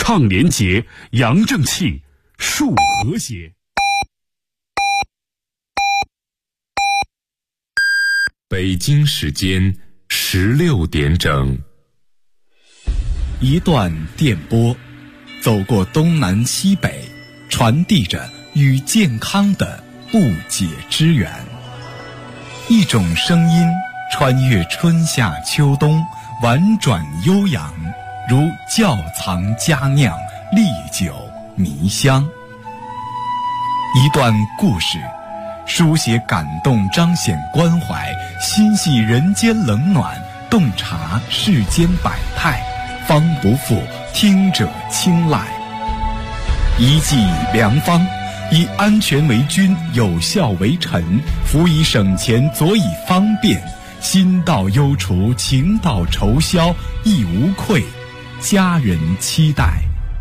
倡廉洁、扬正气、树和谐。 北京时间16点整。 一段电波，走过东南西北，传递着与健康的不解之缘。一种声音穿越春夏秋冬，婉转悠扬，如窖藏佳酿，历久弥香。一段故事，书写感动，彰显关怀，心系人间冷暖，洞察世间百态，方不负听者青睐。一剂良方，以安全为君，有效为臣，辅以省钱，佐以方便，心到忧除，情到愁消，亦无愧，家人期待。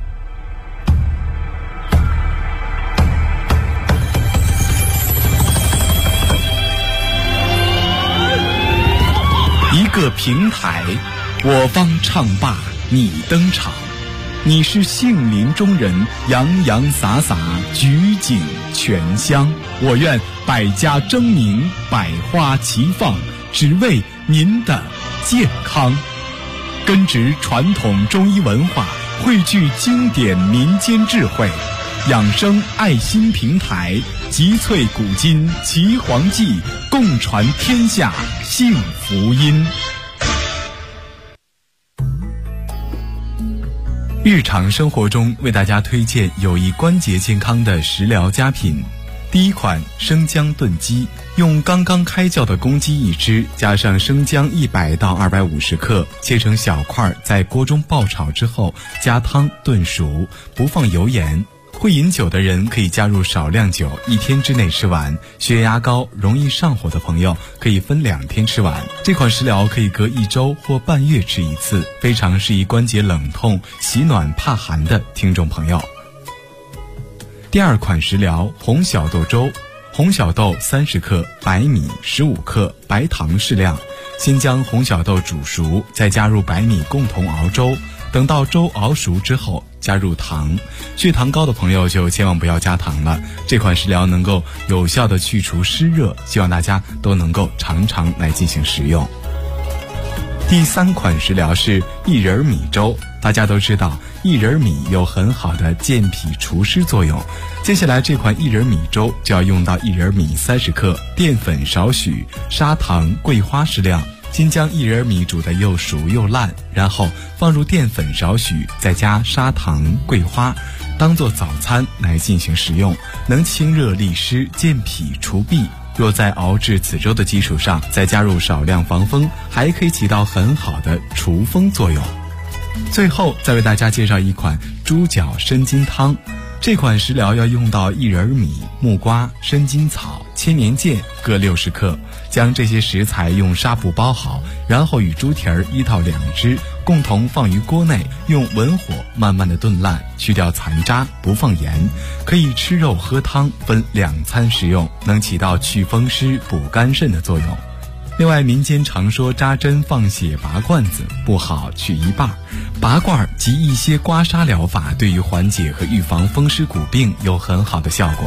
一个平台，我方唱罢你登场，你是杏林中人，洋洋洒洒，举景全香。我愿百家争鸣，百花齐放，只为您的健康。根植传统中医文化，汇聚经典民间智慧，养生爱心平台，集萃古今岐黄记，共传天下幸福音。日常生活中为大家推荐有益关节健康的食疗佳品。第一款生姜炖鸡，用刚刚开窖的公鸡1只，加上生姜100到250克，切成小块，在锅中爆炒之后加汤炖熟，不放油盐。会饮酒的人可以加入少量酒，1天之内吃完。血压高、容易上火的朋友可以分2天吃完。这款食疗可以隔1周或半月吃1次，非常适宜关节冷痛、喜暖怕寒的听众朋友。第二款食疗红小豆粥，红小豆30克，白米15克，白糖适量。先将红小豆煮熟，再加入白米共同熬粥。等到粥熬熟之后，加入糖。血糖高的朋友就千万不要加糖了。这款食疗能够有效的去除湿热，希望大家都能够常常来进行食用。第3款食疗是薏仁米粥。大家都知道薏仁米有很好的健脾除湿作用，接下来这款薏仁米粥就要用到薏仁米30克，淀粉少许，砂糖、桂花适量。先将薏仁米煮得又熟又烂，然后放入淀粉少许，再加砂糖、桂花，当做早餐来进行食用，能清热利湿、健脾除痹。若在熬制此粥的基础上再加入少量防风，还可以起到很好的除风作用。最后再为大家介绍一款猪脚参筋汤。这款食疗要用到薏仁米、木瓜、参筋草、千年芥各60克，将这些食材用纱布包好，然后与猪蹄儿1到2只共同放于锅内，用文火慢慢的炖烂，去掉残渣，不放盐。可以吃肉喝汤，分2餐食用，能起到祛风湿、补肝肾的作用。另外，民间常说扎针放血拔罐子不好，取一半。拔罐及一些刮痧疗法对于缓解和预防风湿骨病有很好的效果。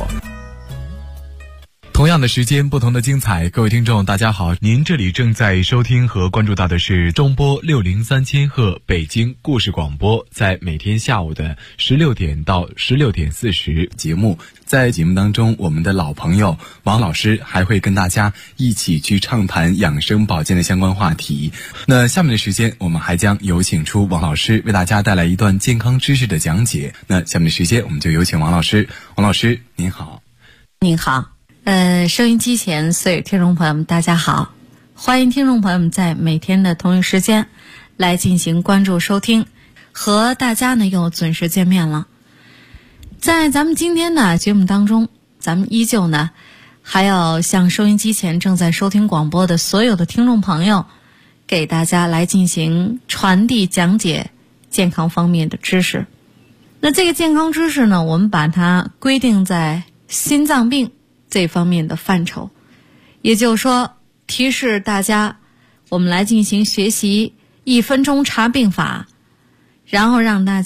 同样的时间，不同的精彩。各位听众大家好，您这里正在收听和关注到的是中波603千赫北京故事广播，在每天下午的16点到16点40节目。在节目当中，我们的老朋友王老师还会跟大家一起去畅谈养生保健的相关话题。那下面的时间，我们还将有请出王老师为大家带来一段健康知识的讲解。那下面的时间，我们就有请王老师。王老师您好。 您好。收音机前所有听众朋友们大家好，欢迎听众朋友们在每天的同一时间来进行关注收听，和大家呢又准时见面了。在咱们今天的节目当中，咱们依旧呢还要向收音机前正在收听广播的所有的听众朋友，给大家来进行传递讲解健康方面的知识。那这个健康知识呢，我们把它规定在心脏病这方面的范畴，也就是说提示大家我们来进行学习1分钟查病法，然后让大家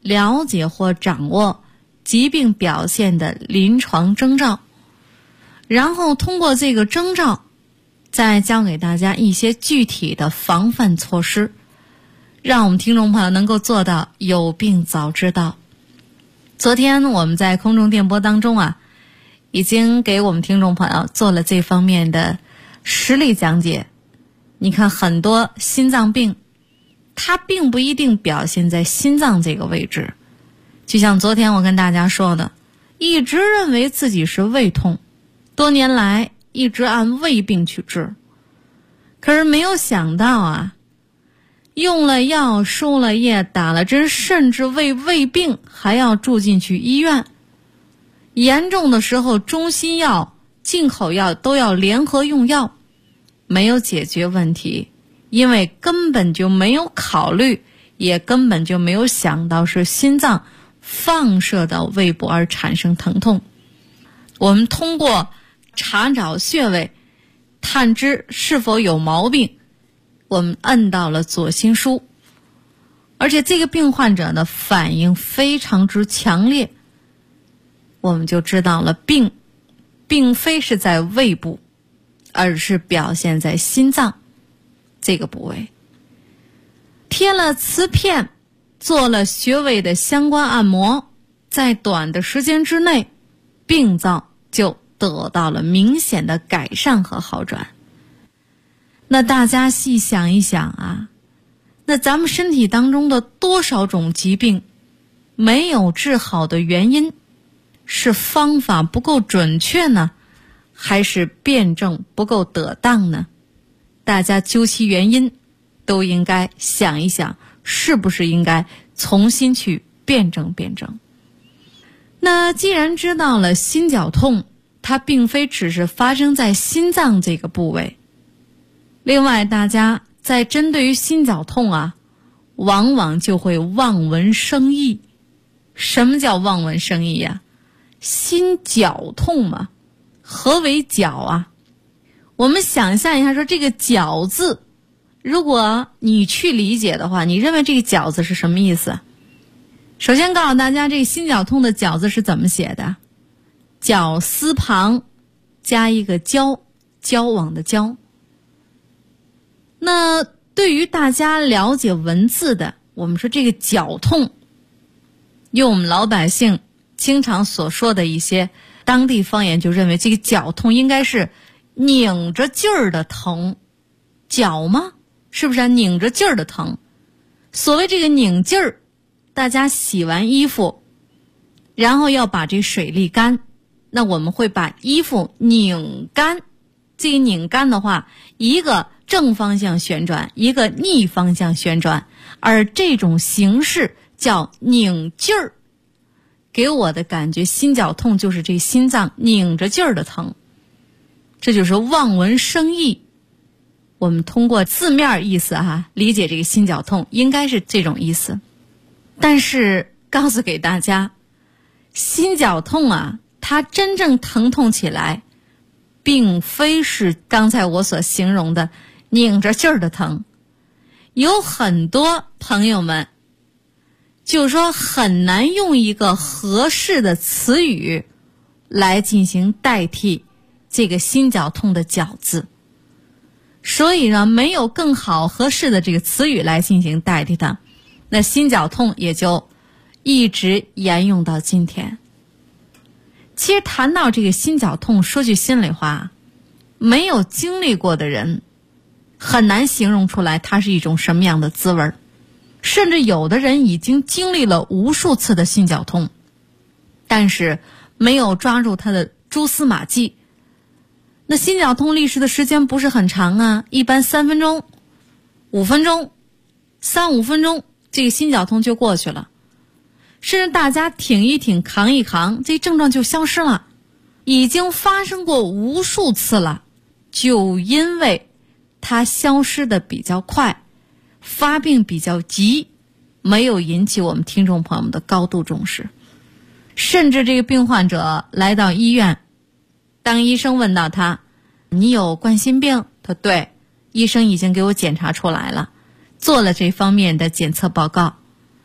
了解或掌握疾病表现的临床征兆，然后通过这个征兆再教给大家一些具体的防范措施，让我们听众朋友能够做到有病早知道。昨天我们在空中电波当中已经给我们听众朋友做了这方面的实例讲解。你看很多心脏病，它并不一定表现在心脏这个位置，就像昨天我跟大家说的，一直认为自己是胃痛，多年来一直按胃病去治，可是没有想到用了药，输了液，打了针，甚至为胃病还要住进去医院。严重的时候，中西药、进口药都要联合用药，没有解决问题，因为根本就没有考虑，也根本就没有想到是心脏放射到胃部而产生疼痛。我们通过查找穴位，探知是否有毛病，我们摁到了左心枢，而且这个病患者的反应非常之强烈，我们就知道了病并非是在胃部，而是表现在心脏这个部位。贴了磁片，做了穴位的相关按摩，在短的时间之内，病灶就得到了明显的改善和好转。那大家细想一想那咱们身体当中的多少种疾病没有治好的原因，是方法不够准确呢，还是辩证不够得当呢？大家究其原因，都应该想一想，是不是应该重新去辩证辩证。那既然知道了心绞痛，它并非只是发生在心脏这个部位，另外大家在针对于心绞痛往往就会望文生义。什么叫望文生义心绞痛嘛，何为绞我们想象一下，说这个绞字，如果你去理解的话，你认为这个绞字是什么意思？首先告诉大家，这个心绞痛的绞字是怎么写的？绞丝旁加一个交，交往的交。那对于大家了解文字的，我们说这个绞痛，用我们老百姓经常所说的一些当地方言，就认为这个绞痛应该是拧着劲儿的疼。绞吗？是不是拧着劲儿的疼？所谓这个拧劲儿，大家洗完衣服，然后要把这水沥干，那我们会把衣服拧干。这个拧干的话，一个正方向旋转，一个逆方向旋转，而这种形式叫拧劲儿。给我的感觉，心绞痛就是这心脏拧着劲儿的疼，这就是望文生义。我们通过字面意思理解这个心绞痛，应该是这种意思。但是告诉给大家，心绞痛它真正疼痛起来，并非是刚才我所形容的拧着劲儿的疼。有很多朋友们就是说很难用一个合适的词语来进行代替这个心绞痛的绞字，所以呢，没有更好合适的这个词语来进行代替它，那心绞痛也就一直沿用到今天。其实谈到这个心绞痛，说句心里话，没有经历过的人很难形容出来它是一种什么样的滋味，甚至有的人已经经历了无数次的心绞痛，但是没有抓住它的蛛丝马迹。那心绞痛历时的时间不是很长一般3分钟、5分钟、3-5分钟，这个心绞痛就过去了。甚至大家挺一挺、扛一扛，这症状就消失了。已经发生过无数次了，就因为它消失的比较快，发病比较急，没有引起我们听众朋友们的高度重视。甚至这个病患者来到医院，当医生问到他，你有冠心病？他对，医生已经给我检查出来了，做了这方面的检测报告。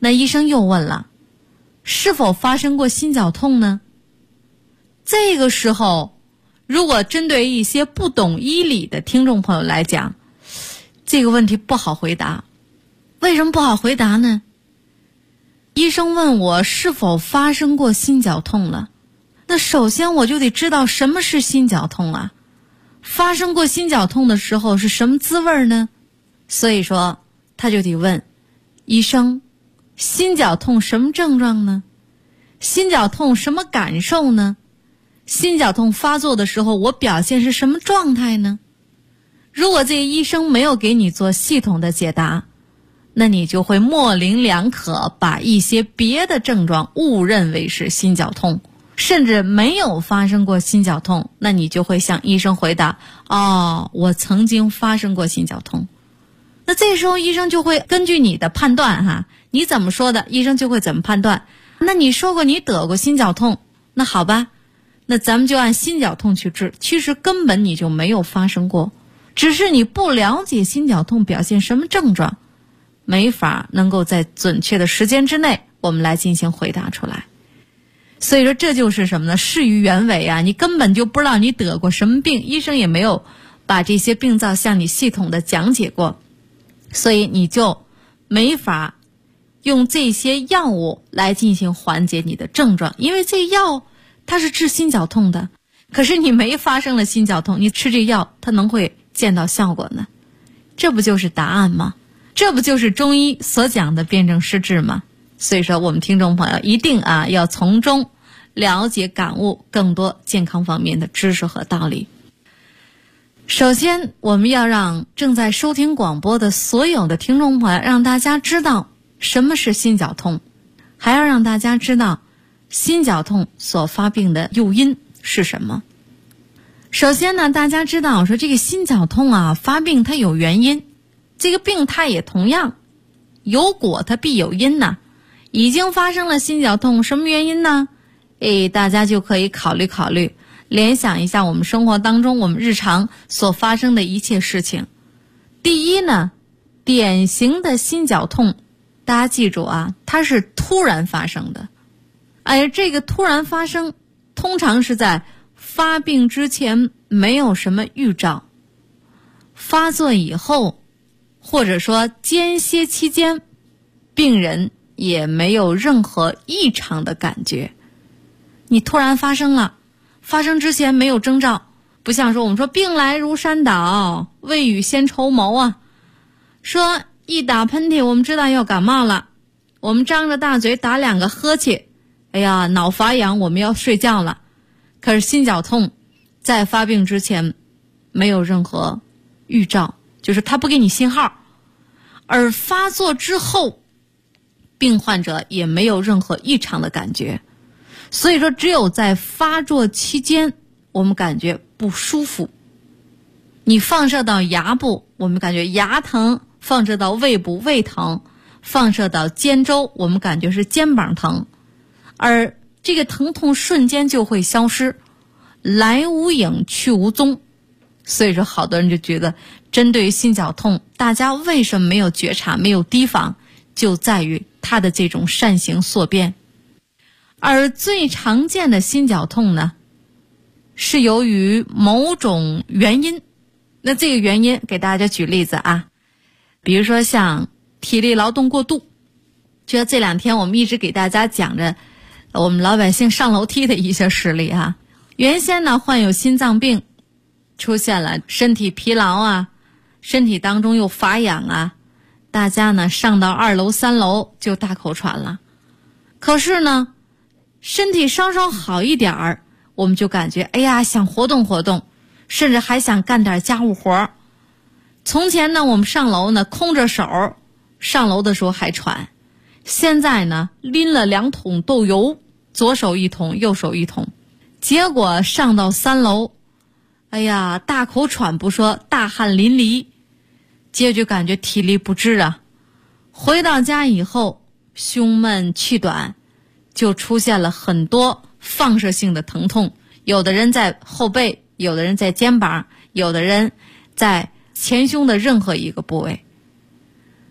那医生又问了，是否发生过心绞痛呢？这个时候，如果针对一些不懂医理的听众朋友来讲，这个问题不好回答。为什么不好回答呢？医生问我是否发生过心绞痛了，那首先我就得知道什么是心绞痛啊。发生过心绞痛的时候是什么滋味呢？所以说他就得问医生，心绞痛什么症状呢？心绞痛什么感受呢？心绞痛发作的时候我表现是什么状态呢？如果这个医生没有给你做系统的解答，那你就会模棱两可，把一些别的症状误认为是心绞痛，甚至没有发生过心绞痛，那你就会向医生回答，我曾经发生过心绞痛。那这时候医生就会根据你的判断你怎么说的，医生就会怎么判断。那你说过你得过心绞痛，那好吧，那咱们就按心绞痛去治。其实根本你就没有发生过，只是你不了解心绞痛表现什么症状，没法能够在准确的时间之内我们来进行回答出来。所以说这就是什么呢？事与愿违啊！你根本就不知道你得过什么病，医生也没有把这些病灶向你系统的讲解过，所以你就没法用这些药物来进行缓解你的症状。因为这药它是治心绞痛的，可是你没发生了心绞痛，你吃这药它能会见到效果呢？这不就是答案吗？这不就是中医所讲的辨证施治吗？所以说我们听众朋友一定要从中了解感悟更多健康方面的知识和道理。首先我们要让正在收听广播的所有的听众朋友，让大家知道什么是心绞痛，还要让大家知道心绞痛所发病的诱因是什么。首先呢，大家知道说这个心绞痛发病它有原因，这个病它也同样有果它必有因呐。已经发生了心绞痛，什么原因呢？大家就可以考虑考虑，联想一下我们生活当中我们日常所发生的一切事情。第一呢，典型的心绞痛，大家记住它是突然发生的，这个突然发生通常是在发病之前没有什么预兆，发作以后或者说间歇期间病人也没有任何异常的感觉。你突然发生了，发生之前没有征兆，不像说我们说病来如山倒，未雨先绸缪说一打喷嚏我们知道要感冒了，我们张着大嘴打2个呵欠，脑发痒我们要睡觉了。可是心绞痛在发病之前没有任何预兆，就是它不给你信号，而发作之后病患者也没有任何异常的感觉。所以说只有在发作期间我们感觉不舒服，你放射到牙部我们感觉牙疼，放射到胃部胃疼，放射到肩周我们感觉是肩膀疼，而这个疼痛瞬间就会消失，来无影去无踪。所以说好多人就觉得针对于心绞痛大家为什么没有觉察没有提防，就在于它的这种善行所变。而最常见的心绞痛呢，是由于某种原因。那这个原因给大家举例子比如说像体力劳动过度，就这2天我们一直给大家讲着我们老百姓上楼梯的一些实例原先呢患有心脏病，出现了身体疲劳身体当中又发痒大家呢上到2楼3楼就大口喘了。可是呢身体稍稍好一点儿，我们就感觉想活动活动，甚至还想干点家务活。从前呢我们上楼呢空着手，上楼的时候还喘，现在呢拎了2桶豆油，左手1桶右手1桶，结果上到3楼大口喘不说，大汗淋漓，接着就感觉体力不支回到家以后胸闷气短，就出现了很多放射性的疼痛，有的人在后背，有的人在肩膀，有的人在前胸的任何一个部位。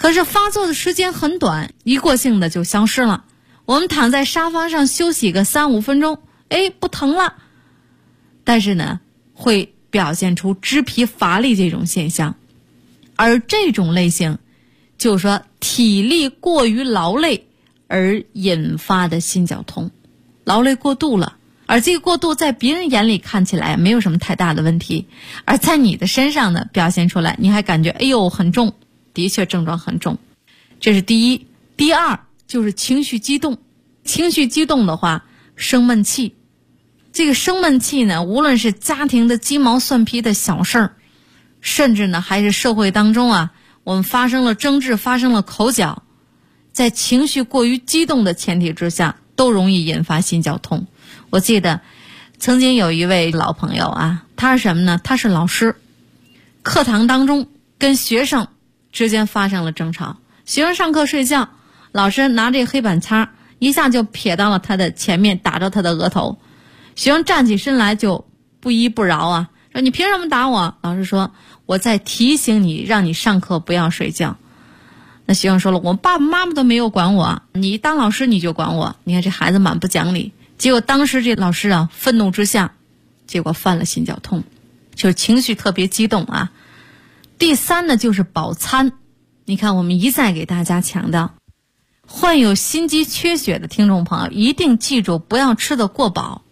可是发作的时间很短，一过性的就消失了。我们躺在沙发上休息个3-5分钟，不疼了。但是呢，会表现出肢疲乏力这种现象。而这种类型就是说体力过于劳累而引发的心绞痛，劳累过度了，而这个过度在别人眼里看起来没有什么太大的问题，而在你的身上呢表现出来，你还感觉很重，的确症状很重。这是第一。第二就是情绪激动，情绪激动的话生闷气。这个生闷气呢，无论是家庭的鸡毛蒜皮的小事儿，甚至呢还是社会当中我们发生了争执，发生了口角，在情绪过于激动的前提之下都容易引发心绞痛。我记得曾经有一位老朋友他是什么呢？他是老师，课堂当中跟学生之间发生了争吵，学生上课睡觉，老师拿这黑板擦一下就撇到了他的前面，打着他的额头。学生站起身来就不依不饶说你凭什么打我？老师说我在提醒你，让你上课不要睡觉。那学生说了，我爸爸妈妈都没有管我，你当老师你就管我，你看这孩子蛮不讲理。结果当时这老师愤怒之下，结果犯了心绞痛，就是情绪特别激动第三呢就是饱餐。你看我们一再给大家强调，患有心肌缺血的听众朋友一定记住，不要吃得过饱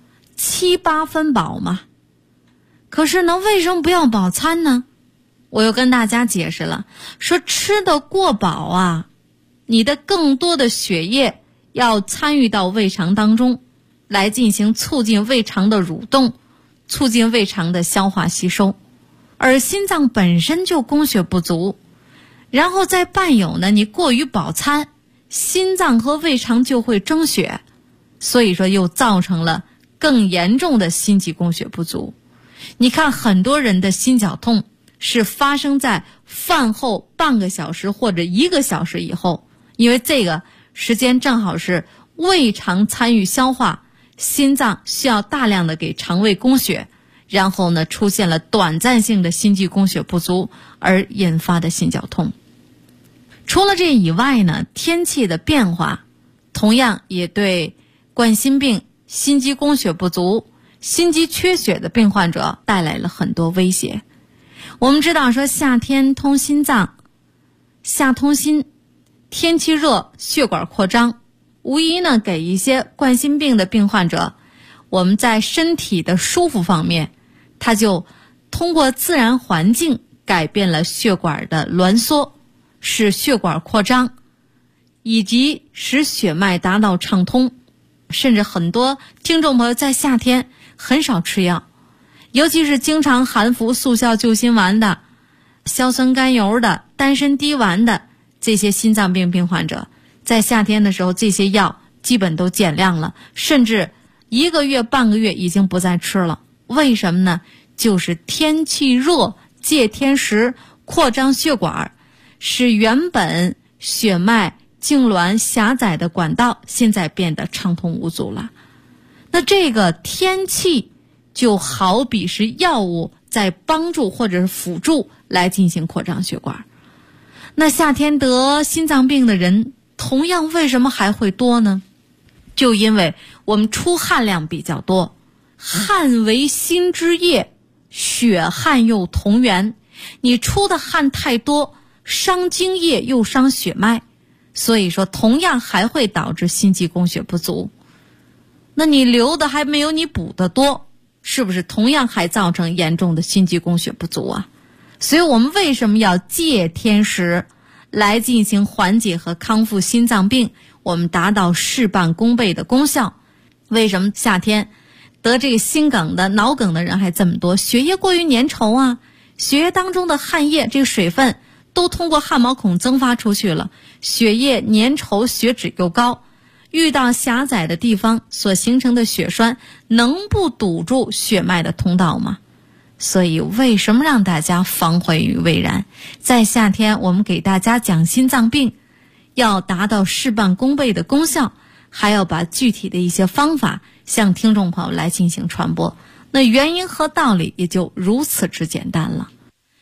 ，7-8分饱嘛。可是呢，为什么不要饱餐呢？我又跟大家解释了，说吃得过饱你的更多的血液要参与到胃肠当中，来进行促进胃肠的蠕动，促进胃肠的消化吸收。而心脏本身就供血不足，然后再伴有呢你过于饱餐，心脏和胃肠就会争血，所以说又造成了更严重的心肌供血不足。你看很多人的心绞痛是发生在饭后半个小时或者1个小时以后，因为这个时间正好是胃肠参与消化，心脏需要大量的给肠胃供血，然后呢出现了短暂性的心肌供血不足而引发的心绞痛。除了这以外呢，天气的变化同样也对冠心病、心肌供血不足、心肌缺血的病患者带来了很多威胁。我们知道说夏天通心脏，夏通心，天气热血管扩张，无疑呢给一些冠心病的病患者，我们在身体的舒服方面，它就通过自然环境改变了血管的挛缩，使血管扩张，以及使血脉达到畅通。甚至很多听众朋友在夏天很少吃药，尤其是经常含服速效救心丸的、硝酸甘油的、丹参滴丸的这些心脏病病患者，在夏天的时候这些药基本都减量了，甚至1个月半个月已经不再吃了。为什么呢？就是天气热，借天时扩张血管，使原本血脉痉挛狭窄的管道现在变得畅通无阻了。那这个天气就好比是药物在帮助或者是辅助来进行扩张血管。那夏天得心脏病的人同样为什么还会多呢？就因为我们出汗量比较多，汗为心之液，血汗又同源，你出的汗太多，伤津液又伤血脉，所以说同样还会导致心肌供血不足。那你流的还没有你补的多，是不是同样还造成严重的心肌供血不足啊？所以我们为什么要借天时来进行缓解和康复心脏病，我们达到事半功倍的功效？为什么夏天得这个心梗的、脑梗的人还这么多？血液过于粘稠啊，血液当中的汗液，这个水分都通过汗毛孔蒸发出去了，血液粘稠，血脂又高，遇到狭窄的地方所形成的血栓能不堵住血脉的通道吗？所以为什么让大家防患于未然？在夏天我们给大家讲心脏病，要达到事半功倍的功效，还要把具体的一些方法向听众朋友来进行传播。那原因和道理也就如此之简单了。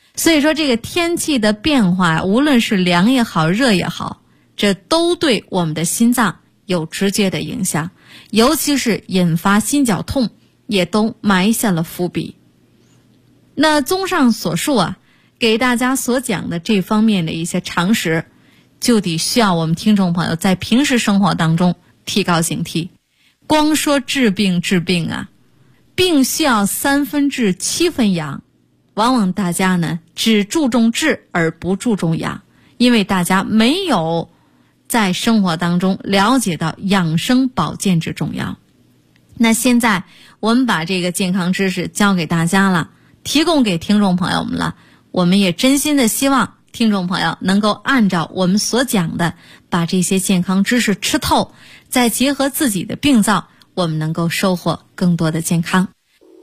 所以说这个天气的变化，无论是凉也好，热也好，这都对我们的心脏有直接的影响，尤其是引发心绞痛，也都埋下了伏笔。那综上所述啊，给大家所讲的这方面的一些常识，就得需要我们听众朋友在平时生活当中提高警惕。光说治病啊，病需要3分治7分养，往往大家呢只注重治而不注重养，因为大家没有在生活当中了解到养生保健之重要。那现在我们把这个健康知识教给大家了，提供给听众朋友们了，我们也真心的希望听众朋友能够按照我们所讲的，把这些健康知识吃透，再结合自己的病灶，我们能够收获更多的健康。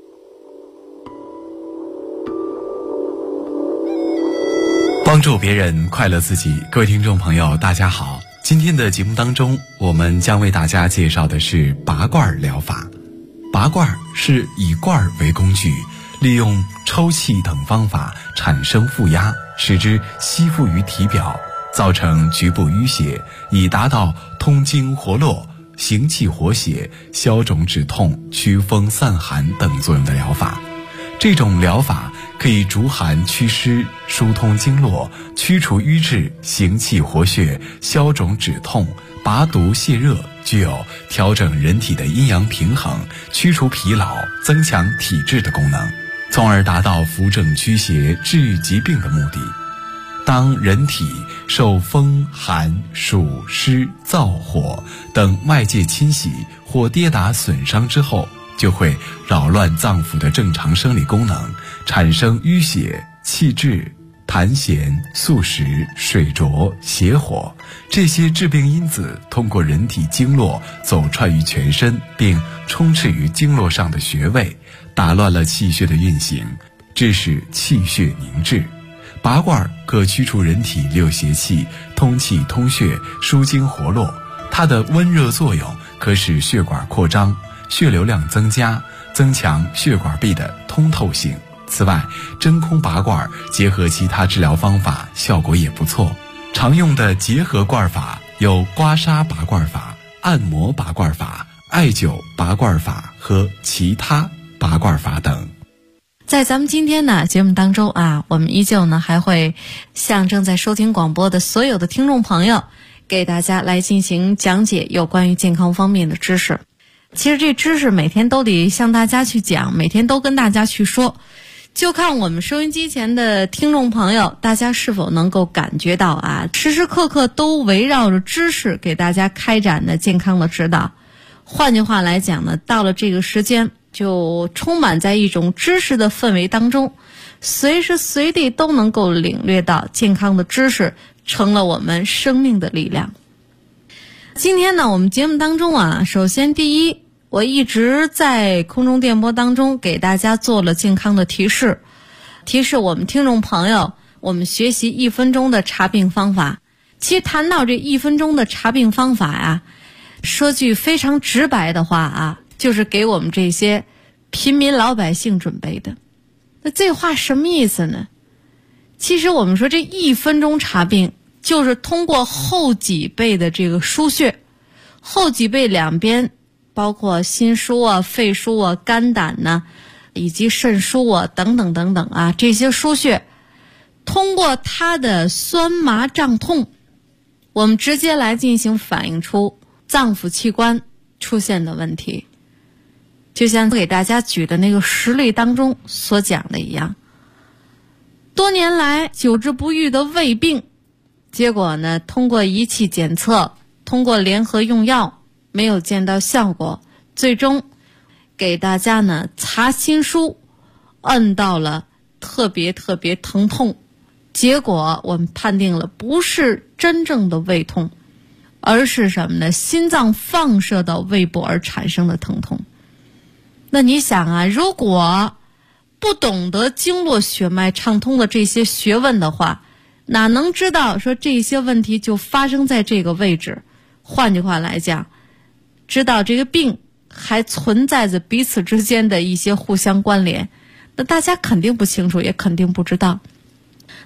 帮助别人，快乐自己。各位听众朋友大家好，今天的节目当中，我们将为大家介绍的是拔罐疗法。拔罐是以罐为工具，利用抽气等方法产生负压，使之吸附于体表，造成局部淤血，以达到通经活络、行气活血、消肿止痛、祛风散寒等作用的疗法。这种疗法可以逐寒祛湿、疏通经络、驱除瘀滞、行气活血、消肿止痛、拔毒泻热，具有调整人体的阴阳平衡、驱除疲劳、增强体质的功能，从而达到扶正驱邪、治愈疾病的目的。当人体受风、寒、暑、湿、燥、火等外界侵袭或跌打损伤之后，就会扰乱脏腑的正常生理功能，产生淤血、气滞、痰涎、宿食、水浊、邪火，这些致病因子通过人体经络走串于全身，并充斥于经络上的穴位，打乱了气血的运行，致使气血凝滞。拔罐可驱除人体6邪气，通气通血，疏经活络。它的温热作用可使血管扩张，血流量增加，增强血管壁的通透性。此外，真空拔罐结合其他治疗方法，效果也不错。常用的结合罐法有刮痧拔罐法、按摩拔罐法、艾灸拔罐法和其他拔罐法等。 在咱们今天呢节目当中啊，我们依旧呢还会向正在收听广播的所有的听众朋友，给大家来进行讲解有关于健康方面的知识。其实这知识每天都得向大家去讲，每天都跟大家去说，就看我们收音机前的听众朋友，大家是否能够感觉到啊，时时刻刻都围绕着知识给大家开展的健康的指导。换句话来讲呢，到了这个时间，就充满在一种知识的氛围当中，随时随地都能够领略到健康的知识，成了我们生命的力量。今天呢，我们节目当中啊，首先第一，我一直在空中电波当中给大家做了健康的提示我们听众朋友，我们学习1分钟的查病方法。其实谈到这1分钟的查病方法啊，说句非常直白的话啊，就是给我们这些平民老百姓准备的。那这话什么意思呢？其实我们说这1分钟查病，就是通过后脊背的这个腧穴，后脊背两边包括心腧啊、肺腧啊、肝胆呢，以及肾腧啊等等等等啊，这些腧穴通过它的酸麻胀痛，我们直接来进行反映出脏腑器官出现的问题。就像给大家举的那个实例当中所讲的一样，多年来久治不愈的胃病，结果呢，通过仪器检测，通过联合用药，没有见到效果，最终给大家呢查心腧，摁到了特别疼痛，结果我们判定了不是真正的胃痛，而是什么呢？心脏放射到胃部而产生的疼痛。那你想啊，如果不懂得经络血脉畅通的这些学问的话，哪能知道说这些问题就发生在这个位置？换句话来讲，知道这个病还存在着彼此之间的一些互相关联，那大家肯定不清楚，也肯定不知道。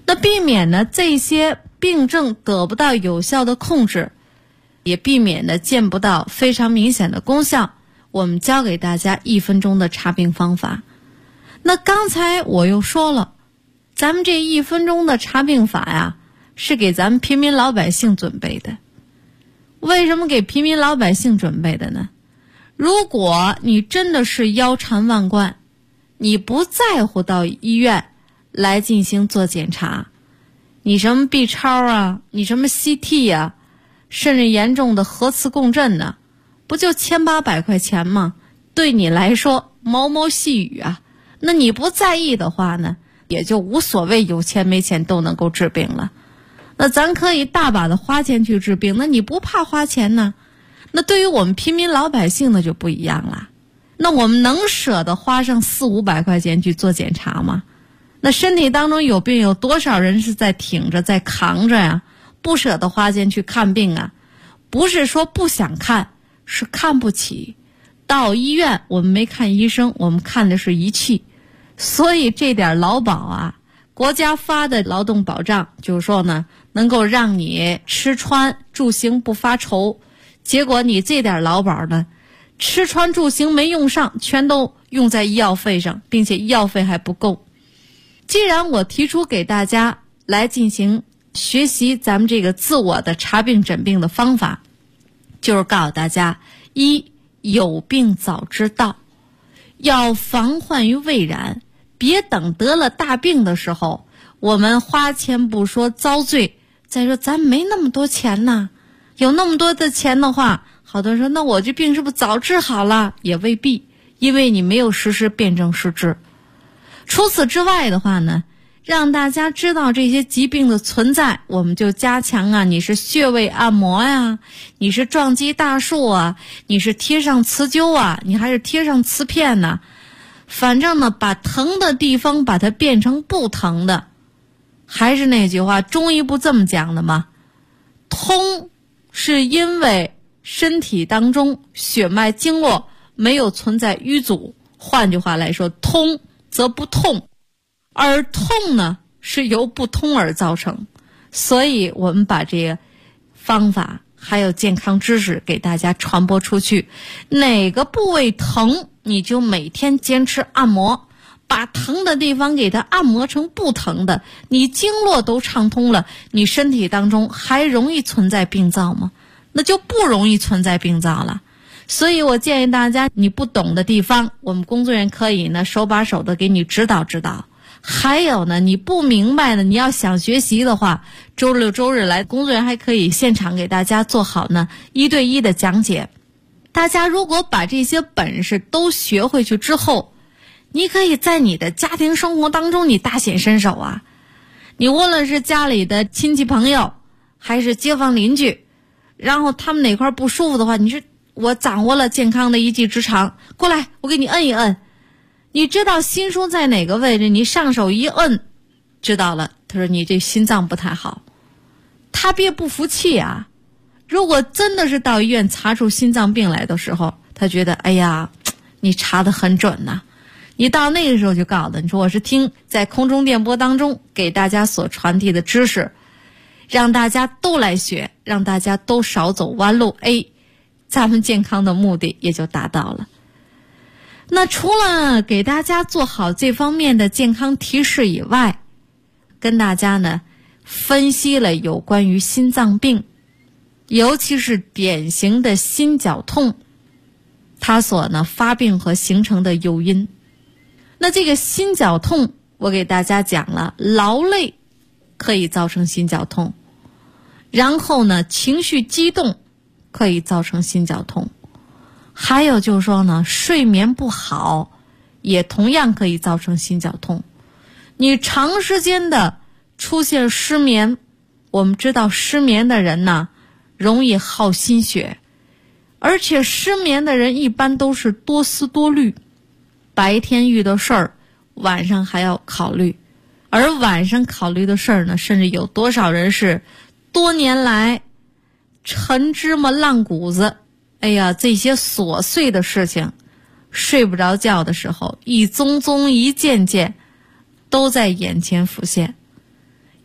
那避免呢这些病症得不到有效的控制，也避免呢见不到非常明显的功效，我们教给大家1分钟的查病方法。那刚才我又说了，咱们这1分钟的查病法呀，是给咱们平民老百姓准备的。为什么给平民老百姓准备的呢？如果你真的是腰缠万贯，你不在乎到医院来进行做检查，你什么 B 超啊，你什么 CT 啊，甚至严重的核磁共振呢，不就1800块钱吗？对你来说毛毛细雨啊。那你不在意的话呢，也就无所谓有钱没钱都能够治病了。那咱可以大把的花钱去治病，那你不怕花钱呢？那对于我们平民老百姓呢就不一样了。那我们能舍得花上400-500块钱去做检查吗？那身体当中有病，有多少人是在挺着在扛着呀？不舍得花钱去看病啊？不是说不想看，是看不起。到医院我们没看医生，我们看的是仪器。所以这点劳保啊，国家发的劳动保障就是说呢，能够让你吃穿住行不发愁。结果你这点劳保呢，吃穿住行没用上，全都用在医药费上，并且医药费还不够。既然我提出给大家来进行学习咱们这个自我的查病诊病的方法，就是告诉大家：一，有病早知道，要防患于未然，别等得了大病的时候，我们花钱不说遭罪，再说咱没那么多钱呢。有那么多的钱的话，好多人说那我这病是不是早治好了？也未必，因为你没有实施辨证施治。除此之外的话呢，让大家知道这些疾病的存在，我们就加强啊，你是穴位按摩呀，你是撞击大树啊，你是贴上磁灸啊，你还是贴上磁片呢，反正呢把疼的地方把它变成不疼的。还是那句话，中医不这么讲的吗？通是因为身体当中血脉经络没有存在淤阻，换句话来说，通则不痛，而痛呢是由不通而造成。所以我们把这个方法还有健康知识给大家传播出去，哪个部位疼你就每天坚持按摩，把疼的地方给它按摩成不疼的，你经络都畅通了，你身体当中还容易存在病灶吗？那就不容易存在病灶了。所以我建议大家，你不懂的地方，我们工作人员可以呢手把手的给你指导指导。还有呢，你不明白的，你要想学习的话，周六周日来，工作人员还可以现场给大家做好呢1对1的讲解。大家如果把这些本事都学回去之后，你可以在你的家庭生活当中你大显身手啊。你无论是家里的亲戚朋友还是街坊邻居，然后他们哪块不舒服的话，你是我掌握了健康的一技之长，过来我给你摁一摁，你知道心枢在哪个位置，你上手一摁知道了，他说你这心脏不太好。他别不服气啊，如果真的是到医院查出心脏病来的时候，他觉得哎呀你查得很准呐，你到那个时候就告诉他，你说我是听在空中电波当中给大家所传递的知识，让大家都来学，让大家都少走弯路，咱们健康的目的也就达到了。那除了给大家做好这方面的健康提示以外，跟大家呢分析了有关于心脏病，尤其是典型的心绞痛，它所呢发病和形成的诱因。那这个心绞痛我给大家讲了，劳累可以造成心绞痛，然后呢情绪激动可以造成心绞痛，还有就是说呢睡眠不好也同样可以造成心绞痛。你长时间的出现失眠，我们知道失眠的人呢容易耗心血，而且失眠的人一般都是多思多虑，白天遇到事儿晚上还要考虑，而晚上考虑的事儿呢，甚至有多少人是多年来陈芝麻烂谷子，这些琐碎的事情睡不着觉的时候一宗宗一件件都在眼前浮现。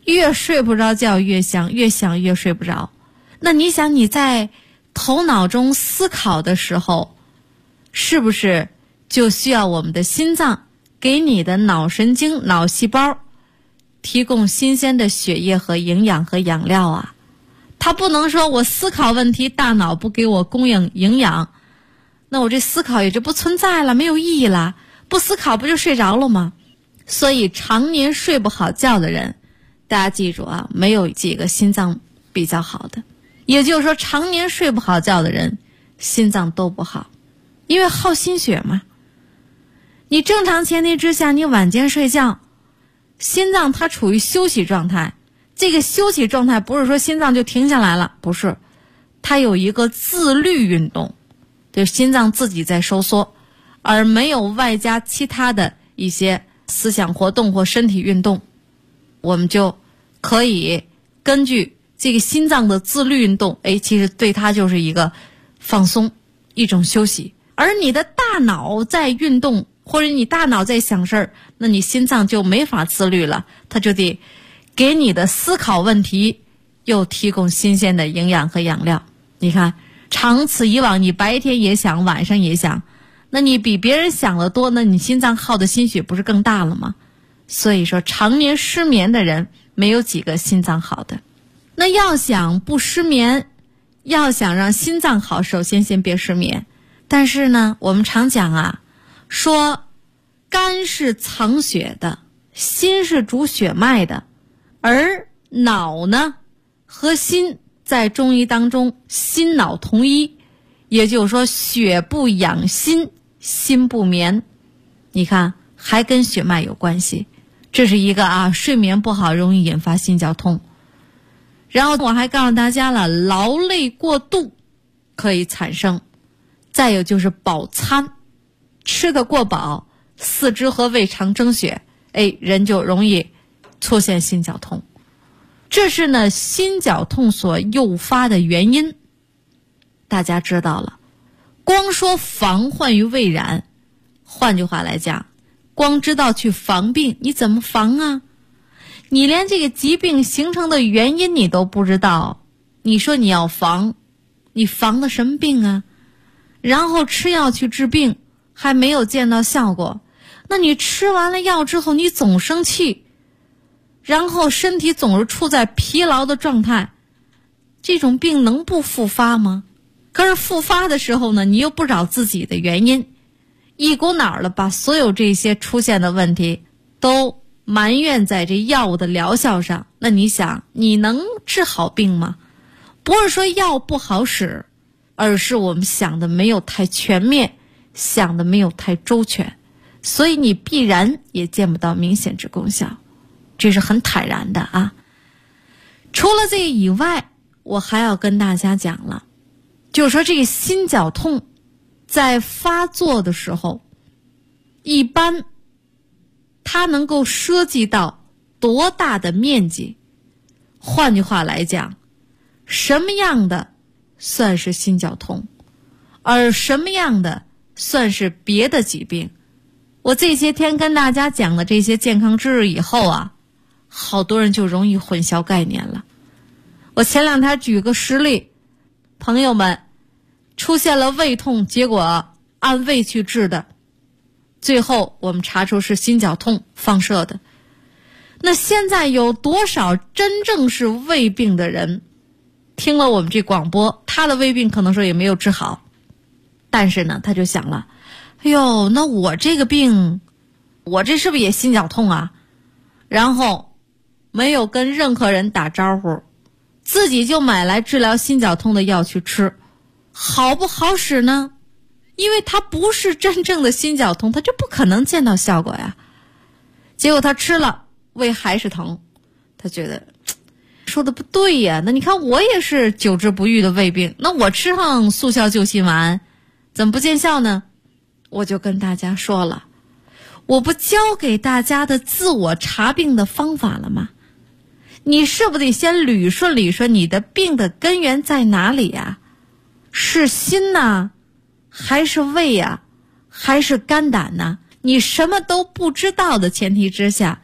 越睡不着觉越想，越想越睡不着。那你想你在头脑中思考的时候，是不是就需要我们的心脏给你的脑神经、脑细胞提供新鲜的血液和营养和养料啊？它不能说我思考问题，大脑不给我供应营养，那我这思考也就不存在了，没有意义了。不思考不就睡着了吗？所以常年睡不好觉的人，大家记住啊，没有几个心脏比较好的。也就是说，常年睡不好觉的人，心脏都不好，因为耗心血嘛。你正常前提之下，你晚间睡觉，心脏它处于休息状态。这个休息状态不是说心脏就停下来了，不是，它有一个自律运动，就是心脏自己在收缩，而没有外加其他的一些思想活动或身体运动。我们就可以根据这个心脏的自律运动，其实对它就是一个放松，一种休息。而你的大脑在运动，或者你大脑在想事儿，那你心脏就没法自律了，它就得给你的思考问题又提供新鲜的营养和养料。你看，长此以往，你白天也想，晚上也想，那你比别人想的多，那你心脏耗的心血不是更大了吗？所以说，常年失眠的人没有几个心脏好的。那要想不失眠，要想让心脏好，首先先别失眠。但是呢，我们常讲啊，说肝是藏血的，心是主血脉的，而脑呢和心在中医当中心脑同一，也就是说血不养心，心不眠。你看，还跟血脉有关系。这是一个睡眠不好容易引发心绞痛。然后我还告诉大家了，劳累过度可以产生。再有就是饱餐，吃得过饱，四肢和胃肠蒸血，人就容易出现心绞痛。这是呢心绞痛所诱发的原因。大家知道了，光说防患于未然，换句话来讲，光知道去防病，你怎么防啊？你连这个疾病形成的原因你都不知道，你说你要防，你防的什么病啊？然后吃药去治病，还没有见到效果，那你吃完了药之后，你总生气，然后身体总是处在疲劳的状态，这种病能不复发吗？可是复发的时候呢，你又不找自己的原因，一股脑儿的把所有这些出现的问题都埋怨在这药物的疗效上。那你想，你能治好病吗？不是说药不好使，而是我们想的没有太全面，想的没有太周全，所以你必然也见不到明显之功效，这是很坦然的啊。除了这个以外，我还要跟大家讲了，就是说这个心绞痛在发作的时候，一般它能够涉及到多大的面积？换句话来讲，什么样的算是心绞痛，而什么样的算是别的疾病？我这些天跟大家讲的这些健康知识以后啊，好多人就容易混淆概念了。我前两天举个实例，朋友们出现了胃痛，结果按胃去治的，最后我们查出是心绞痛放射的。那现在有多少真正是胃病的人听了我们这广播，他的胃病可能说也没有治好，但是呢他就想了，哎呦，那我这个病，我这是不是也心绞痛啊？然后没有跟任何人打招呼，自己就买来治疗心绞痛的药去吃，好不好使呢？因为它不是真正的心绞痛，它就不可能见到效果呀。结果他吃了，胃还是疼，他觉得说的不对呀，那你看我也是久治不愈的胃病，那我吃上速效救心丸怎么不见效呢？我就跟大家说了，我不教给大家的自我查病的方法了吗？你是不是得先捋顺捋顺你的病的根源在哪里呀？是心呐，还是胃呀，还是肝胆呐？你什么都不知道的前提之下，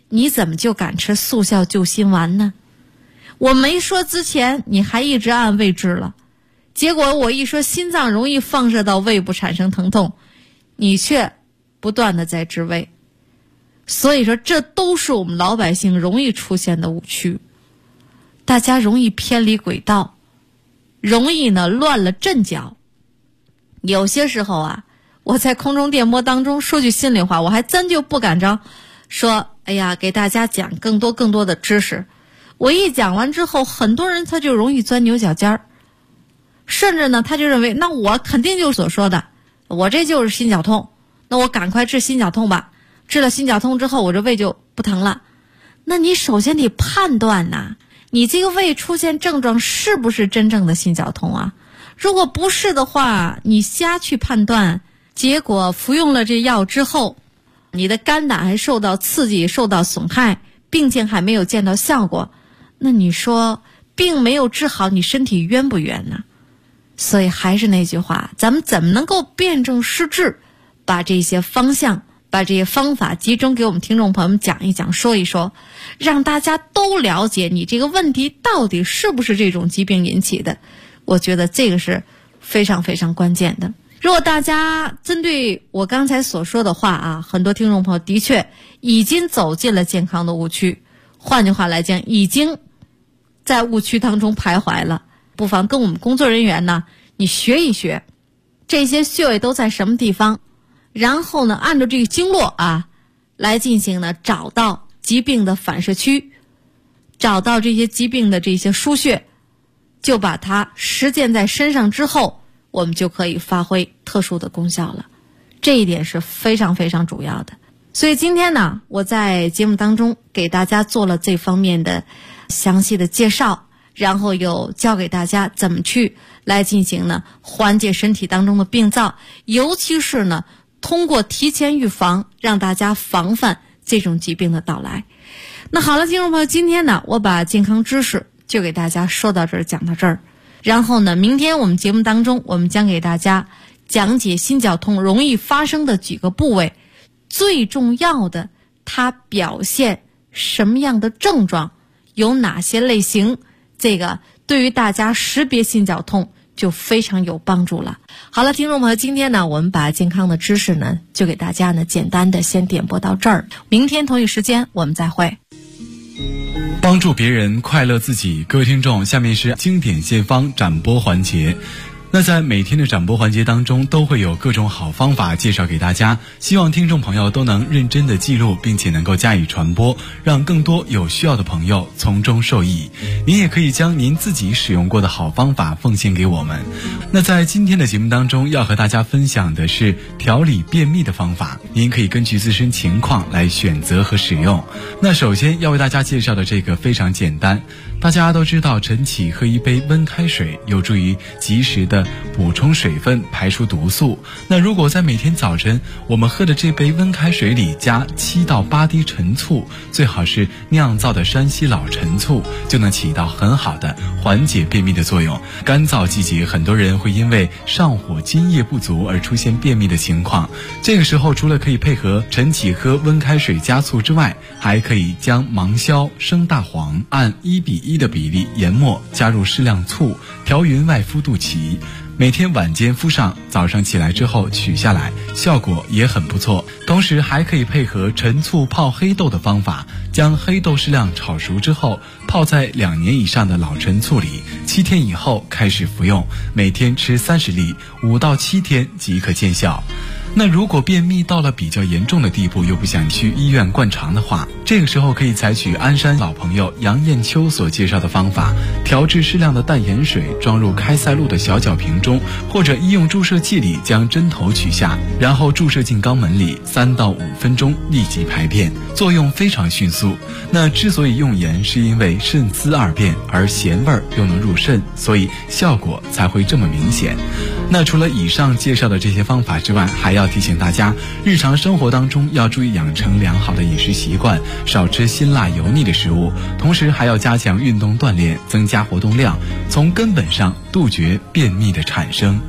你怎么就敢吃速效救心丸呢？我没说之前你还一直按胃治了，结果我一说心脏容易放射到胃部产生疼痛，你却不断的在治胃。所以说这都是我们老百姓容易出现的误区，大家容易偏离轨道，容易呢乱了阵脚。有些时候啊，我在空中电波当中说句心里话，我还真就不敢着说哎呀给大家讲更多的知识。我一讲完之后，很多人他就容易钻牛角尖儿，甚至呢他就认为那我肯定就是所说的我这就是心绞痛，那我赶快治心绞痛吧，治了心绞痛之后我这胃就不疼了。那你首先得判断呐，你这个胃出现症状是不是真正的心绞痛啊？如果不是的话，你瞎去判断，结果服用了这药之后，你的肝胆还受到刺激，受到损害，病情还没有见到效果，那你说病没有治好，你身体冤不冤呢？所以还是那句话，咱们怎么能够辨证施治，把这些方向把这些方法集中给我们听众朋友们讲一讲，说一说，让大家都了解你这个问题到底是不是这种疾病引起的。我觉得这个是非常非常关键的。如果大家针对我刚才所说的话啊，很多听众朋友的确已经走进了健康的误区，换句话来讲，已经在误区当中徘徊了，不妨跟我们工作人员呢，你学一学这些穴位都在什么地方，然后呢按照这个经络啊来进行呢找到疾病的反射区，找到这些疾病的这些腧穴，就把它实践在身上之后，我们就可以发挥特殊的功效了。这一点是非常非常主要的。所以今天呢，我在节目当中给大家做了这方面的详细的介绍，然后又教给大家怎么去来进行呢缓解身体当中的病灶，尤其是呢通过提前预防，让大家防范这种疾病的到来。那好了，听众朋友，今天呢我把健康知识就给大家说到这儿，讲到这儿。然后呢，明天我们节目当中，我们将给大家讲解心绞痛容易发生的几个部位，最重要的它表现什么样的症状，有哪些类型，这个对于大家识别心绞痛就非常有帮助了。好了，听众朋友，今天呢我们把健康的知识呢就给大家呢简单的先点播到这儿，明天同一时间我们再会。 帮助别人，快乐自己。各位听众，下面是经典解方展播环节。那在每天的展播环节当中，都会有各种好方法介绍给大家，希望听众朋友都能认真的记录，并且能够加以传播，让更多有需要的朋友从中受益。您也可以将您自己使用过的好方法奉献给我们。那在今天的节目当中，要和大家分享的是调理便秘的方法，您可以根据自身情况来选择和使用。那首先要为大家介绍的这个非常简单，大家都知道晨起喝一杯温开水有助于及时的补充水分，排出毒素。那如果在每天早晨我们喝的这杯温开水里加7到8滴陈醋，最好是酿造的山西老陈醋，就能起到很好的缓解便秘的作用。干燥季节，很多人会因为上火津液不足而出现便秘的情况，这个时候除了可以配合晨起喝温开水加醋之外，还可以将芒硝、生大黄按1:1的比例研末，加入适量醋，调匀外敷肚脐，每天晚间敷上，早上起来之后取下来，效果也很不错。同时还可以配合陈醋泡黑豆的方法，将黑豆适量炒熟之后，泡在2年以上的老陈醋里，7天以后开始服用，每天吃30粒，5到7天即可见效。那如果便秘到了比较严重的地步，又不想去医院灌肠的话，这个时候可以采取鞍山老朋友杨艳秋所介绍的方法，调制适量的淡盐水，装入开塞露的小角瓶中，或者医用注射器里将针头取下，然后注射进肛门里，3到5分钟立即排便，作用非常迅速。那之所以用盐，是因为肾滋二便，而咸味又能入肾，所以效果才会这么明显。那除了以上介绍的这些方法之外，还要提醒大家，日常生活当中要注意养成良好的饮食习惯，少吃辛辣油腻的食物，同时还要加强运动锻炼，增加活动量，从根本上杜绝便秘的产生。